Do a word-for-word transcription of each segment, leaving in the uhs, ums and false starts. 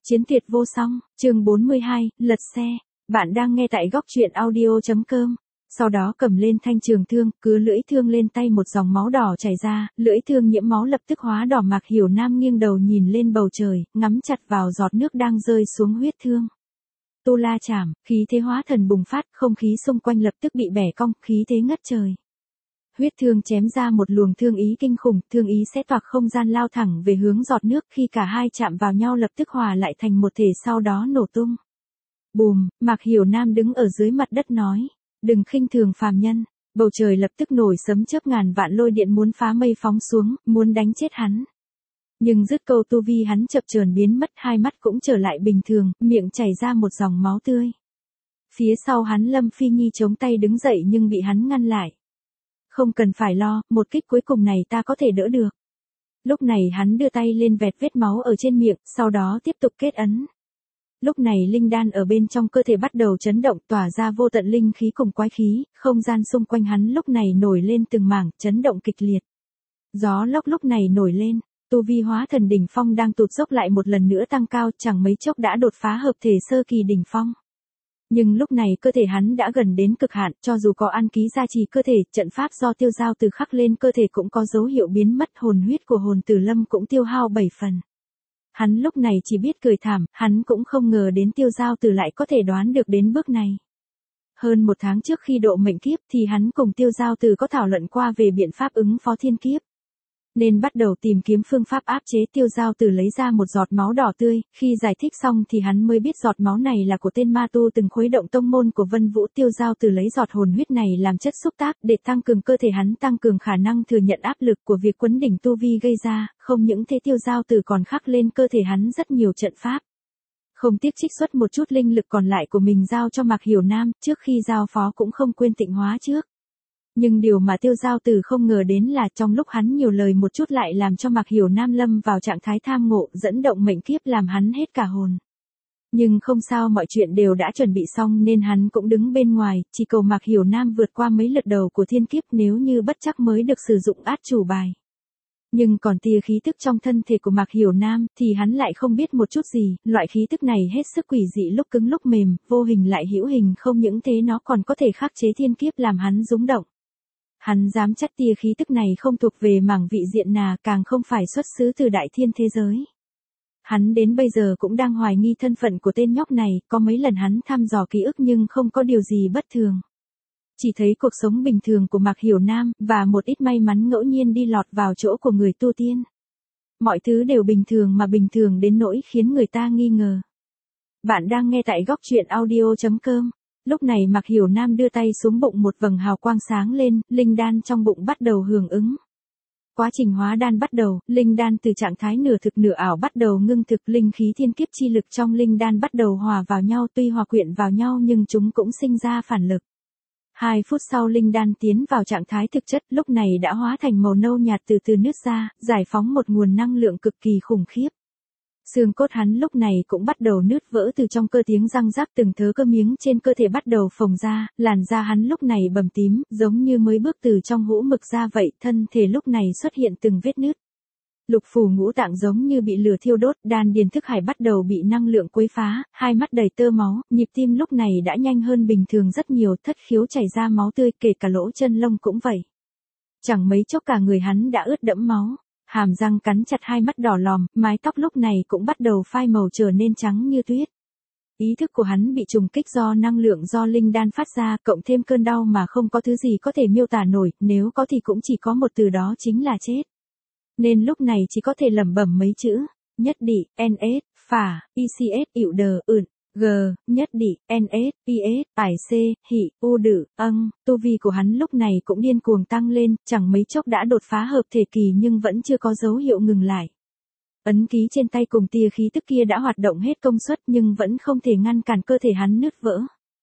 Chiến tuyệt vô song, chương bốn mươi hai, lật xe. Bạn đang nghe tại góc truyện audio.com. Sau đó cầm lên thanh trường thương, cứ lưỡi thương lên tay một dòng máu đỏ chảy ra, lưỡi thương nhiễm máu lập tức hóa đỏ. Mạc Hiểu Nam nghiêng đầu nhìn lên bầu trời, ngắm chặt vào giọt nước đang rơi xuống huyết thương. Tu La chảm, khí thế hóa thần bùng phát, không khí xung quanh lập tức bị bẻ cong, khí thế ngất trời. Huyết thương chém ra một luồng thương ý kinh khủng, thương ý sẽ toạc không gian lao thẳng về hướng giọt nước, khi cả hai chạm vào nhau lập tức hòa lại thành một thể, sau đó nổ tung. Bùm, Mạc Hiểu Nam đứng ở dưới mặt đất nói, đừng khinh thường phàm nhân. Bầu trời lập tức nổi sấm chớp, ngàn vạn lôi điện muốn phá mây phóng xuống, muốn đánh chết hắn. Nhưng dứt câu tu vi hắn chập chờn biến mất, hai mắt cũng trở lại bình thường, miệng chảy ra một dòng máu tươi. Phía sau hắn Lâm Phi Nhi chống tay đứng dậy nhưng bị hắn ngăn lại. Không cần phải lo, một kích cuối cùng này ta có thể đỡ được. Lúc này hắn đưa tay lên vẹt vết máu ở trên miệng, sau đó tiếp tục kết ấn. Lúc này linh đan ở bên trong cơ thể bắt đầu chấn động, tỏa ra vô tận linh khí cùng quái khí, không gian xung quanh hắn lúc này nổi lên từng mảng, chấn động kịch liệt. Gió lốc lúc này nổi lên, tu vi hóa thần đỉnh phong đang tụt dốc lại một lần nữa tăng cao, chẳng mấy chốc đã đột phá hợp thể sơ kỳ đỉnh phong. Nhưng lúc này cơ thể hắn đã gần đến cực hạn, cho dù có an ký gia trì cơ thể, trận pháp do Tiêu Giao Tử khắc lên cơ thể cũng có dấu hiệu biến mất, hồn huyết của Hồn Tử Lâm cũng tiêu hao bảy phần. Hắn lúc này chỉ biết cười thảm, hắn cũng không ngờ đến Tiêu Giao Tử lại có thể đoán được đến bước này. Hơn một tháng trước khi độ mệnh kiếp thì hắn cùng Tiêu Giao Tử có thảo luận qua về biện pháp ứng phó thiên kiếp. Nên bắt đầu tìm kiếm phương pháp áp chế. Tiêu Giao Tử lấy ra một giọt máu đỏ tươi, khi giải thích xong thì hắn mới biết giọt máu này là của tên ma tu từng khuấy động tông môn của Vân Vũ. Tiêu Giao Tử lấy giọt hồn huyết này làm chất xúc tác để tăng cường cơ thể hắn, tăng cường khả năng thừa nhận áp lực của việc quấn đỉnh tu vi gây ra, không những thế Tiêu Giao Tử còn khắc lên cơ thể hắn rất nhiều trận pháp. Không tiếc trích xuất một chút linh lực còn lại của mình giao cho Mạc Hiểu Nam, trước khi giao phó cũng không quên tịnh hóa trước. Nhưng điều mà Tiêu Giao Tử không ngờ đến là trong lúc hắn nhiều lời một chút lại làm cho Mạc Hiểu Nam lâm vào trạng thái tham ngộ, dẫn động mệnh kiếp làm hắn hết cả hồn. Nhưng không sao, mọi chuyện đều đã chuẩn bị xong nên hắn cũng đứng bên ngoài, chỉ cầu Mạc Hiểu Nam vượt qua mấy lượt đầu của thiên kiếp, nếu như bất chắc mới được sử dụng át chủ bài. Nhưng còn tia khí tức trong thân thể của Mạc Hiểu Nam thì hắn lại không biết một chút gì, loại khí tức này hết sức quỷ dị, lúc cứng lúc mềm, vô hình lại hữu hình, không những thế nó còn có thể khắc chế thiên kiếp làm hắn rúng động. Hắn dám chắc tia khí tức này không thuộc về mảng vị diện nà, càng không phải xuất xứ từ đại thiên thế giới. Hắn đến bây giờ cũng đang hoài nghi thân phận của tên nhóc này, có mấy lần hắn thăm dò ký ức nhưng không có điều gì bất thường. Chỉ thấy cuộc sống bình thường của Mạc Hiểu Nam, và một ít may mắn ngẫu nhiên đi lọt vào chỗ của người tu tiên. Mọi thứ đều bình thường mà bình thường đến nỗi khiến người ta nghi ngờ. Bạn đang nghe tại góc truyện audio.com. Lúc này Mạc Hiểu Nam đưa tay xuống bụng, một vầng hào quang sáng lên, linh đan trong bụng bắt đầu hưởng ứng. Quá trình hóa đan bắt đầu, linh đan từ trạng thái nửa thực nửa ảo bắt đầu ngưng thực, linh khí thiên kiếp chi lực trong linh đan bắt đầu hòa vào nhau, tuy hòa quyện vào nhau nhưng chúng cũng sinh ra phản lực. Hai phút sau linh đan tiến vào trạng thái thực chất, lúc này đã hóa thành màu nâu nhạt từ từ nứt ra, giải phóng một nguồn năng lượng cực kỳ khủng khiếp. Xương cốt hắn lúc này cũng bắt đầu nứt vỡ từ trong cơ, tiếng răng rắc, từng thớ cơ miếng trên cơ thể bắt đầu phồng ra, làn da hắn lúc này bầm tím, giống như mới bước từ trong hũ mực ra vậy, thân thể lúc này xuất hiện từng vết nứt. Lục phủ ngũ tạng giống như bị lửa thiêu đốt, đan điền thức hải bắt đầu bị năng lượng quấy phá, hai mắt đầy tơ máu, nhịp tim lúc này đã nhanh hơn bình thường rất nhiều, thất khiếu chảy ra máu tươi, kể cả lỗ chân lông cũng vậy. Chẳng mấy chốc cả người hắn đã ướt đẫm máu. Hàm răng cắn chặt, hai mắt đỏ lòm, mái tóc lúc này cũng bắt đầu phai màu trở nên trắng như tuyết. Ý thức của hắn bị trùng kích do năng lượng do linh đan phát ra, cộng thêm cơn đau mà không có thứ gì có thể miêu tả nổi, nếu có thì cũng chỉ có một từ, đó chính là chết. Nên lúc này chỉ có thể lẩm bẩm mấy chữ, nhất đị, ns, phả, ics, ịu đờ, ửn. G, nhất đị, ns, is, ải c, hị, u đử, âng, tu vi của hắn lúc này cũng điên cuồng tăng lên, chẳng mấy chốc đã đột phá hợp thể kỳ nhưng vẫn chưa có dấu hiệu ngừng lại. Ấn ký trên tay cùng tia khí tức kia đã hoạt động hết công suất nhưng vẫn không thể ngăn cản cơ thể hắn nứt vỡ.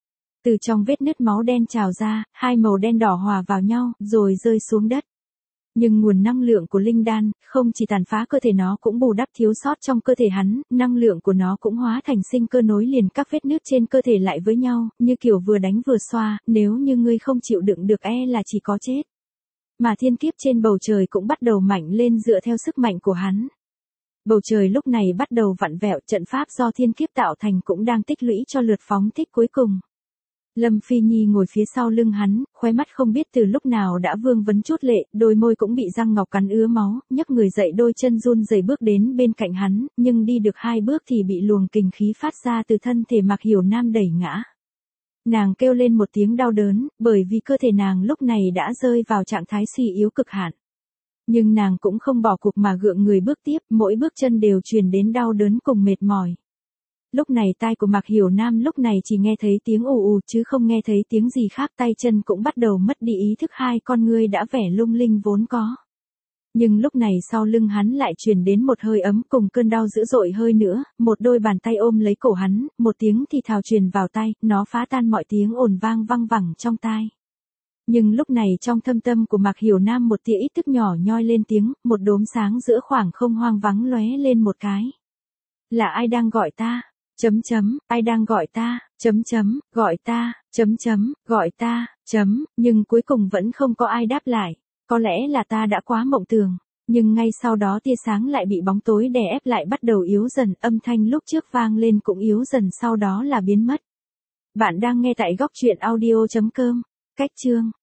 Từ trong vết nứt máu đen trào ra, hai màu đen đỏ hòa vào nhau, rồi rơi xuống đất. Nhưng nguồn năng lượng của linh đan, không chỉ tàn phá cơ thể nó cũng bù đắp thiếu sót trong cơ thể hắn, năng lượng của nó cũng hóa thành sinh cơ nối liền các vết nứt trên cơ thể lại với nhau, như kiểu vừa đánh vừa xoa, nếu như ngươi không chịu đựng được e là chỉ có chết. Mà thiên kiếp trên bầu trời cũng bắt đầu mạnh lên dựa theo sức mạnh của hắn. Bầu trời lúc này bắt đầu vặn vẹo, trận pháp do thiên kiếp tạo thành cũng đang tích lũy cho lượt phóng thích cuối cùng. Lâm Phi Nhi ngồi phía sau lưng hắn, khóe mắt không biết từ lúc nào đã vương vấn chút lệ, đôi môi cũng bị răng ngọc cắn ứa máu, nhấc người dậy đôi chân run rẩy bước đến bên cạnh hắn, nhưng đi được hai bước thì bị luồng kình khí phát ra từ thân thể Mạc Hiểu Nam đẩy ngã. Nàng kêu lên một tiếng đau đớn, bởi vì cơ thể nàng lúc này đã rơi vào trạng thái suy yếu cực hạn. Nhưng nàng cũng không bỏ cuộc mà gượng người bước tiếp, mỗi bước chân đều truyền đến đau đớn cùng mệt mỏi. Lúc này tai của Mạc Hiểu Nam lúc này chỉ nghe thấy tiếng ù ù chứ không nghe thấy tiếng gì khác, tay chân cũng bắt đầu mất đi ý thức, hai con ngươi đã vẻ lung linh vốn có. Nhưng lúc này sau lưng hắn lại truyền đến một hơi ấm cùng cơn đau dữ dội hơi nữa, một đôi bàn tay ôm lấy cổ hắn, một tiếng thì thào truyền vào tai, nó phá tan mọi tiếng ồn vang văng vẳng trong tai. Nhưng lúc này trong thâm tâm của Mạc Hiểu Nam một tia ý thức nhỏ nhoi lên tiếng, một đốm sáng giữa khoảng không hoang vắng lóe lên một cái. Là ai đang gọi ta? Chấm chấm, ai đang gọi ta? Chấm chấm, gọi ta, chấm chấm, gọi ta, chấm, nhưng cuối cùng vẫn không có ai đáp lại. Có lẽ là ta đã quá mộng tưởng, nhưng ngay sau đó tia sáng lại bị bóng tối đè ép lại bắt đầu yếu dần, âm thanh lúc trước vang lên cũng yếu dần sau đó là biến mất. Bạn đang nghe tại góc truyện audio chấm com, cách chương